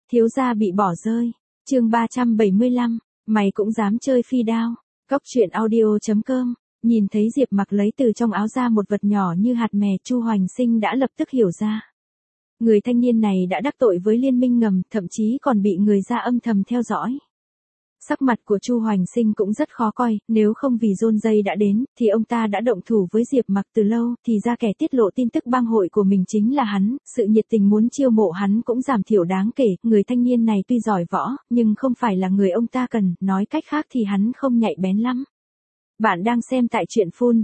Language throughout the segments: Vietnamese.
Thiếu gia bị bỏ rơi. Chương 375, mày cũng dám chơi phi đao. Cóc truyện audio.com. Nhìn thấy Diệp Mặc lấy từ trong áo ra một vật nhỏ như hạt mè, Chu Hoành Sinh đã lập tức hiểu ra. Người thanh niên này đã đắc tội với liên minh ngầm, thậm chí còn bị người ra âm thầm theo dõi. Sắc mặt của Chu Hoành Sinh cũng rất khó coi, nếu không vì John Dây đã đến, thì ông ta đã động thủ với Diệp Mặc từ lâu, thì ra kẻ tiết lộ tin tức bang hội của mình chính là hắn, sự nhiệt tình muốn chiêu mộ hắn cũng giảm thiểu đáng kể, người thanh niên này tuy giỏi võ, nhưng không phải là người ông ta cần, nói cách khác thì hắn không nhạy bén lắm. Bạn đang xem tại truyện phun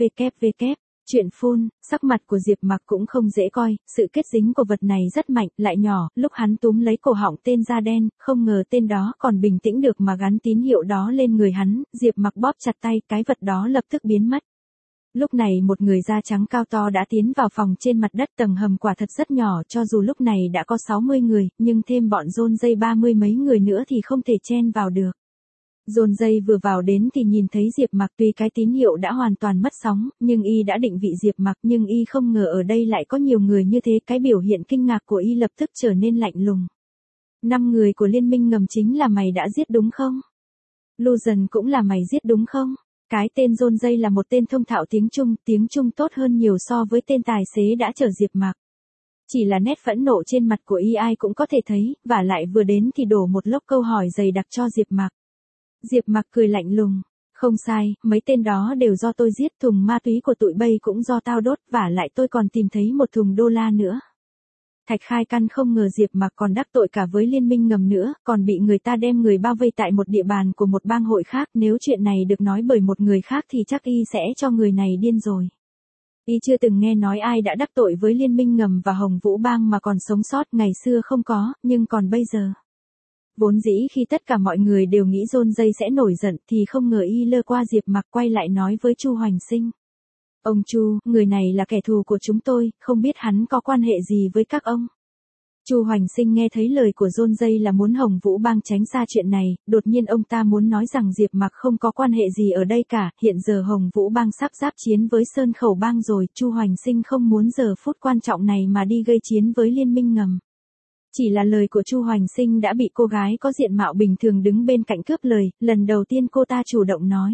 www. Chuyện phun, sắc mặt của Diệp Mặc cũng không dễ coi, sự kết dính của vật này rất mạnh, lại nhỏ, lúc hắn túm lấy cổ họng tên da đen, không ngờ tên đó còn bình tĩnh được mà gắn tín hiệu đó lên người hắn, Diệp Mặc bóp chặt tay, cái vật đó lập tức biến mất. Lúc này một người da trắng cao to đã tiến vào phòng trên mặt đất, tầng hầm quả thật rất nhỏ, cho dù lúc này đã có 60 người, nhưng thêm bọn John Dây 30 mấy người nữa thì không thể chen vào được. John Dây vừa vào đến thì nhìn thấy Diệp Mặc, tuy cái tín hiệu đã hoàn toàn mất sóng, nhưng y đã định vị Diệp Mặc, nhưng y không ngờ ở đây lại có nhiều người như thế, cái biểu hiện kinh ngạc của y lập tức trở nên lạnh lùng. 5 người của liên minh ngầm chính là mày đã giết đúng không? Lucian cũng là mày giết đúng không? Cái tên John Dây là một tên thông thạo tiếng Trung tốt hơn nhiều so với tên tài xế đã chở Diệp Mặc. Chỉ là nét phẫn nộ trên mặt của y ai cũng có thể thấy, và lại vừa đến thì đổ một lốc câu hỏi dày đặc cho Diệp Mặc. Diệp Mặc cười lạnh lùng, không sai, mấy tên đó đều do tôi giết, thùng ma túy của tụi bay cũng do tao đốt, và lại tôi còn tìm thấy một thùng đô la nữa. Thạch Khai Căn không ngờ Diệp Mặc còn đắc tội cả với liên minh ngầm nữa, còn bị người ta đem người bao vây tại một địa bàn của một bang hội khác, nếu chuyện này được nói bởi một người khác thì chắc y sẽ cho người này điên rồi. Y chưa từng nghe nói ai đã đắc tội với liên minh ngầm và Hồng Vũ Bang mà còn sống sót, ngày xưa không có, nhưng còn bây giờ. Vốn dĩ khi tất cả mọi người đều nghĩ John Dây sẽ nổi giận thì không ngờ y lơ qua Diệp Mặc, quay lại nói với Chu Hoành Sinh. Ông Chu, người này là kẻ thù của chúng tôi, không biết hắn có quan hệ gì với các ông. Chu Hoành Sinh nghe thấy lời của John Dây là muốn Hồng Vũ Bang tránh xa chuyện này, đột nhiên ông ta muốn nói rằng Diệp Mặc không có quan hệ gì ở đây cả, hiện giờ Hồng Vũ Bang sắp giáp chiến với Sơn Khẩu Bang rồi, Chu Hoành Sinh không muốn giờ phút quan trọng này mà đi gây chiến với liên minh ngầm. Chỉ là lời của Chu Hoành Sinh đã bị cô gái có diện mạo bình thường đứng bên cạnh cướp lời, lần đầu tiên cô ta chủ động nói.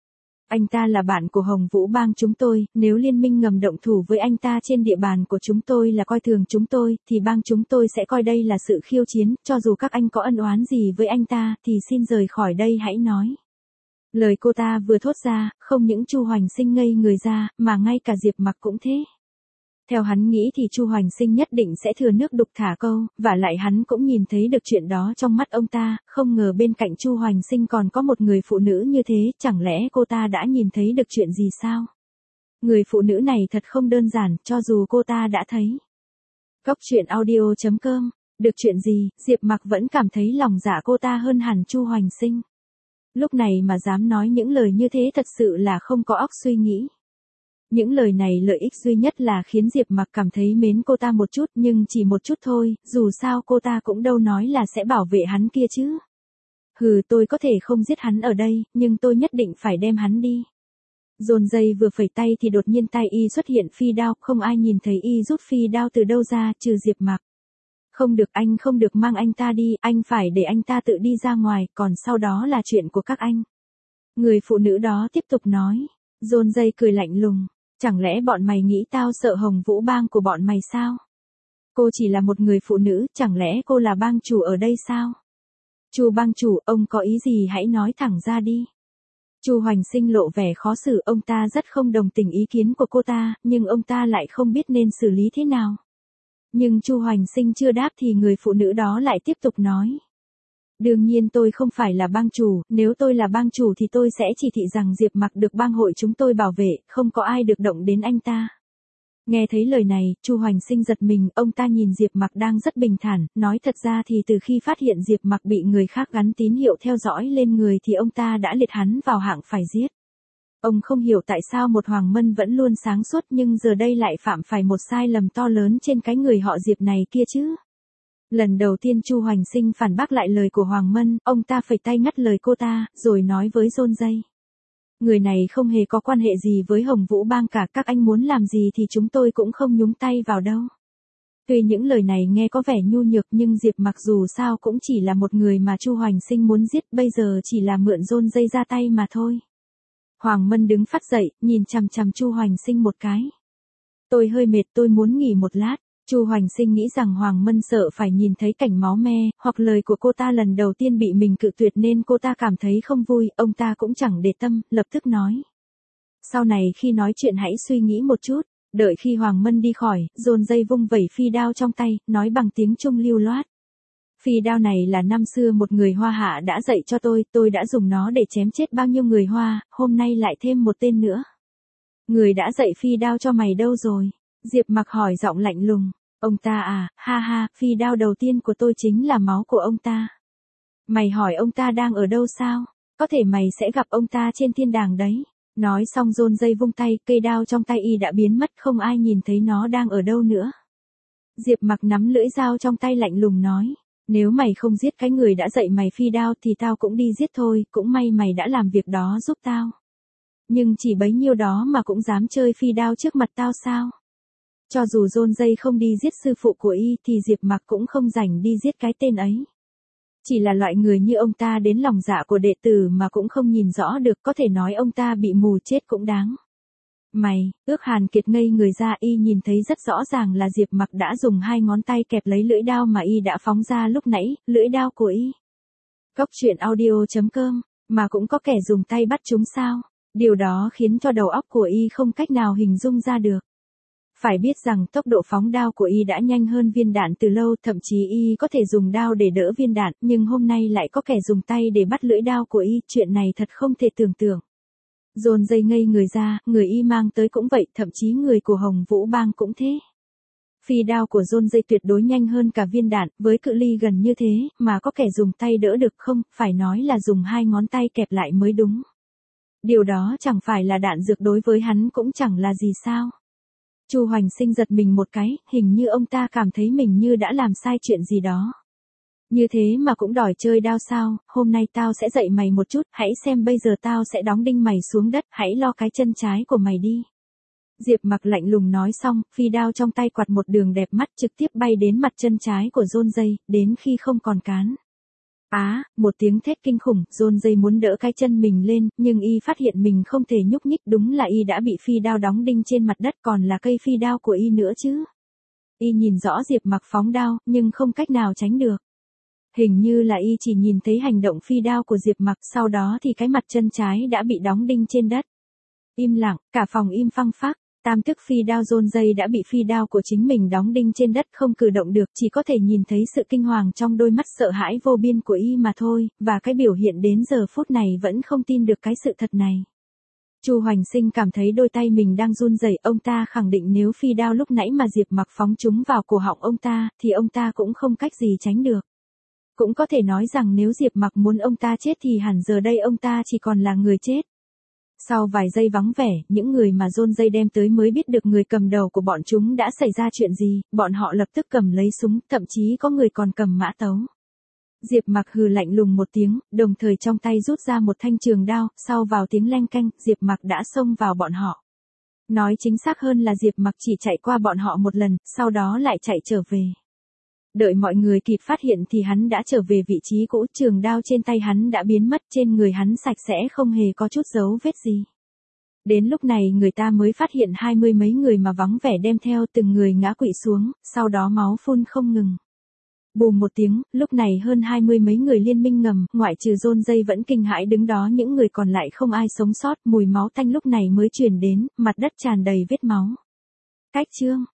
Anh ta là bạn của Hồng Vũ Bang chúng tôi, nếu liên minh ngầm động thủ với anh ta trên địa bàn của chúng tôi là coi thường chúng tôi, thì bang chúng tôi sẽ coi đây là sự khiêu chiến, cho dù các anh có ân oán gì với anh ta, thì xin rời khỏi đây hãy nói. Lời cô ta vừa thốt ra, không những Chu Hoành Sinh ngây người ra, mà ngay cả Diệp Mặc cũng thế. Theo hắn nghĩ thì Chu Hoành Sinh nhất định sẽ thừa nước đục thả câu, và lại hắn cũng nhìn thấy được chuyện đó trong mắt ông ta, không ngờ bên cạnh Chu Hoành Sinh còn có một người phụ nữ như thế, chẳng lẽ cô ta đã nhìn thấy được chuyện gì sao? Người phụ nữ này thật không đơn giản, cho dù cô ta đã thấy. Cóc truyện audio.com, được chuyện gì, Diệp Mặc vẫn cảm thấy lòng dạ cô ta hơn hẳn Chu Hoành Sinh. Lúc này mà dám nói những lời như thế thật sự là không có óc suy nghĩ. Những lời này lợi ích duy nhất là khiến Diệp Mặc cảm thấy mến cô ta một chút, nhưng chỉ một chút thôi, dù sao cô ta cũng đâu nói là sẽ bảo vệ hắn kia chứ. Hừ, tôi có thể không giết hắn ở đây, nhưng tôi nhất định phải đem hắn đi. John Dây vừa phẩy tay thì đột nhiên tay y xuất hiện phi đao, không ai nhìn thấy y rút phi đao từ đâu ra, trừ Diệp Mặc. Không được, anh không được mang anh ta đi, anh phải để anh ta tự đi ra ngoài, còn sau đó là chuyện của các anh. Người phụ nữ đó tiếp tục nói. John Dây cười lạnh lùng. Chẳng lẽ bọn mày nghĩ tao sợ Hồng Vũ Bang của bọn mày sao? Cô chỉ là một người phụ nữ, chẳng lẽ cô là bang chủ ở đây sao? Chu bang chủ, ông có ý gì hãy nói thẳng ra đi. Chu Hoành Sinh lộ vẻ khó xử, ông ta rất không đồng tình ý kiến của cô ta, nhưng ông ta lại không biết nên xử lý thế nào. Nhưng Chu Hoành Sinh chưa đáp thì người phụ nữ đó lại tiếp tục nói. Đương nhiên tôi không phải là bang chủ, nếu tôi là bang chủ thì tôi sẽ chỉ thị rằng Diệp Mặc được bang hội chúng tôi bảo vệ, không có ai được động đến anh ta. Nghe thấy lời này, Chu Hoành Sinh giật mình, ông ta nhìn Diệp Mặc đang rất bình thản, nói thật ra thì từ khi phát hiện Diệp Mặc bị người khác gắn tín hiệu theo dõi lên người thì ông ta đã liệt hắn vào hạng phải giết. Ông không hiểu tại sao một Hoàng Mân vẫn luôn sáng suốt nhưng giờ đây lại phạm phải một sai lầm to lớn trên cái người họ Diệp này kia chứ. Lần đầu tiên Chu Hoành Sinh phản bác lại lời của Hoàng Mân, ông ta phẩy tay ngắt lời cô ta, rồi nói với John Dây. Người này không hề có quan hệ gì với Hồng Vũ Bang cả, các anh muốn làm gì thì chúng tôi cũng không nhúng tay vào đâu. Tuy những lời này nghe có vẻ nhu nhược nhưng Diệp Mặc dù sao cũng chỉ là một người mà Chu Hoành Sinh muốn giết, bây giờ chỉ là mượn rôn dây ra tay mà thôi. Hoàng Mân đứng phát dậy, nhìn chằm chằm Chu Hoành Sinh một cái. Tôi hơi mệt, tôi muốn nghỉ một lát. Chu Hoành Sinh nghĩ rằng Hoàng Mân sợ phải nhìn thấy cảnh máu me, hoặc lời của cô ta lần đầu tiên bị mình cự tuyệt nên cô ta cảm thấy không vui, ông ta cũng chẳng để tâm, lập tức nói. Sau này khi nói chuyện hãy suy nghĩ một chút. Đợi khi Hoàng Mân đi khỏi, dồn dây vung vẩy phi đao trong tay, nói bằng tiếng Trung lưu loát. Phi đao này là năm xưa một người Hoa hạ đã dạy cho tôi đã dùng nó để chém chết bao nhiêu người Hoa, hôm nay lại thêm một tên nữa. Người đã dạy phi đao cho mày đâu rồi? Diệp Mặc hỏi giọng lạnh lùng. Ông ta à, ha ha, phi đao đầu tiên của tôi chính là máu của ông ta. Mày hỏi ông ta đang ở đâu sao? Có thể mày sẽ gặp ông ta trên thiên đàng đấy. Nói xong dồn dây vung tay, cây đao trong tay y đã biến mất, không ai nhìn thấy nó đang ở đâu nữa. Diệp Mặc nắm lưỡi dao trong tay lạnh lùng nói, nếu mày không giết cái người đã dạy mày phi đao thì tao cũng đi giết thôi, cũng may mày đã làm việc đó giúp tao. Nhưng chỉ bấy nhiêu đó mà cũng dám chơi phi đao trước mặt tao sao? Cho dù dồn dây không đi giết sư phụ của y thì Diệp Mặc cũng không rảnh đi giết cái tên ấy. Chỉ là loại người như ông ta đến lòng dạ của đệ tử mà cũng không nhìn rõ được, có thể nói ông ta bị mù chết cũng đáng. Mày, Ước Hàn Kiệt ngây người ra, y nhìn thấy rất rõ ràng là Diệp Mặc đã dùng hai ngón tay kẹp lấy lưỡi đao mà y đã phóng ra lúc nãy, lưỡi đao của y. Cốc truyện audio.com, mà cũng có kẻ dùng tay bắt chúng sao? Điều đó khiến cho đầu óc của y không cách nào hình dung ra được. Phải biết rằng tốc độ phóng đao của y đã nhanh hơn viên đạn từ lâu, thậm chí y có thể dùng đao để đỡ viên đạn, nhưng hôm nay lại có kẻ dùng tay để bắt lưỡi đao của y, chuyện này thật không thể tưởng tượng. Dồn dây ngây người ra, người y mang tới cũng vậy, thậm chí người của Hồng Vũ Bang cũng thế. Phi đao của dồn dây tuyệt đối nhanh hơn cả viên đạn, với cự ly gần như thế, mà có kẻ dùng tay đỡ được không, phải nói là dùng hai ngón tay kẹp lại mới đúng. Điều đó chẳng phải là đạn dược đối với hắn cũng chẳng là gì sao. Chu Hoành Sinh giật mình một cái, hình như ông ta cảm thấy mình như đã làm sai chuyện gì đó. Như thế mà cũng đòi chơi đao sao, hôm nay tao sẽ dạy mày một chút, hãy xem bây giờ tao sẽ đóng đinh mày xuống đất, hãy lo cái chân trái của mày đi. Diệp Mặc lạnh lùng nói xong, phi đao trong tay quạt một đường đẹp mắt trực tiếp bay đến mặt chân trái của dồn dây, đến khi không còn cán. Một tiếng thét kinh khủng, dồn dây muốn đỡ cái chân mình lên, nhưng y phát hiện mình không thể nhúc nhích, đúng là y đã bị phi đao đóng đinh trên mặt đất, còn là cây phi đao của y nữa chứ. Y nhìn rõ Diệp Mặc phóng đao, nhưng không cách nào tránh được. Hình như là y chỉ nhìn thấy hành động phi đao của Diệp Mặc, sau đó thì cái mặt chân trái đã bị đóng đinh trên đất. Im lặng, cả phòng im phăng phắc. Tam tức phi đao dồn dây đã bị phi đao của chính mình đóng đinh trên đất, không cử động được, chỉ có thể nhìn thấy sự kinh hoàng trong đôi mắt sợ hãi vô biên của y mà thôi, và cái biểu hiện đến giờ phút này vẫn không tin được cái sự thật này. Chu Hoành Sinh cảm thấy đôi tay mình đang run rẩy, ông ta khẳng định nếu phi đao lúc nãy mà Diệp Mặc phóng chúng vào cổ họng ông ta, thì ông ta cũng không cách gì tránh được. Cũng có thể nói rằng nếu Diệp Mặc muốn ông ta chết thì hẳn giờ đây ông ta chỉ còn là người chết. Sau vài giây vắng vẻ, những người mà dồn dây đem tới mới biết được người cầm đầu của bọn chúng đã xảy ra chuyện gì, bọn họ lập tức cầm lấy súng, thậm chí có người còn cầm mã tấu. Diệp Mặc hừ lạnh lùng một tiếng, đồng thời trong tay rút ra một thanh trường đao, sau vào tiếng leng keng, Diệp Mặc đã xông vào bọn họ. Nói chính xác hơn là Diệp Mặc chỉ chạy qua bọn họ một lần, sau đó lại chạy trở về. Đợi mọi người kịp phát hiện thì hắn đã trở về vị trí cũ, trường đao trên tay hắn đã biến mất, trên người hắn sạch sẽ không hề có chút dấu vết gì. Đến lúc này người ta mới phát hiện 20 mấy người mà vắng vẻ đem theo, từng người ngã quỵ xuống, sau đó máu phun không ngừng. Bùm một tiếng, lúc này hơn 20 mấy người liên minh ngầm, ngoại trừ dồn dây vẫn kinh hãi đứng đó, những người còn lại không ai sống sót, mùi máu tanh lúc này mới truyền đến, mặt đất tràn đầy vết máu. Cách chương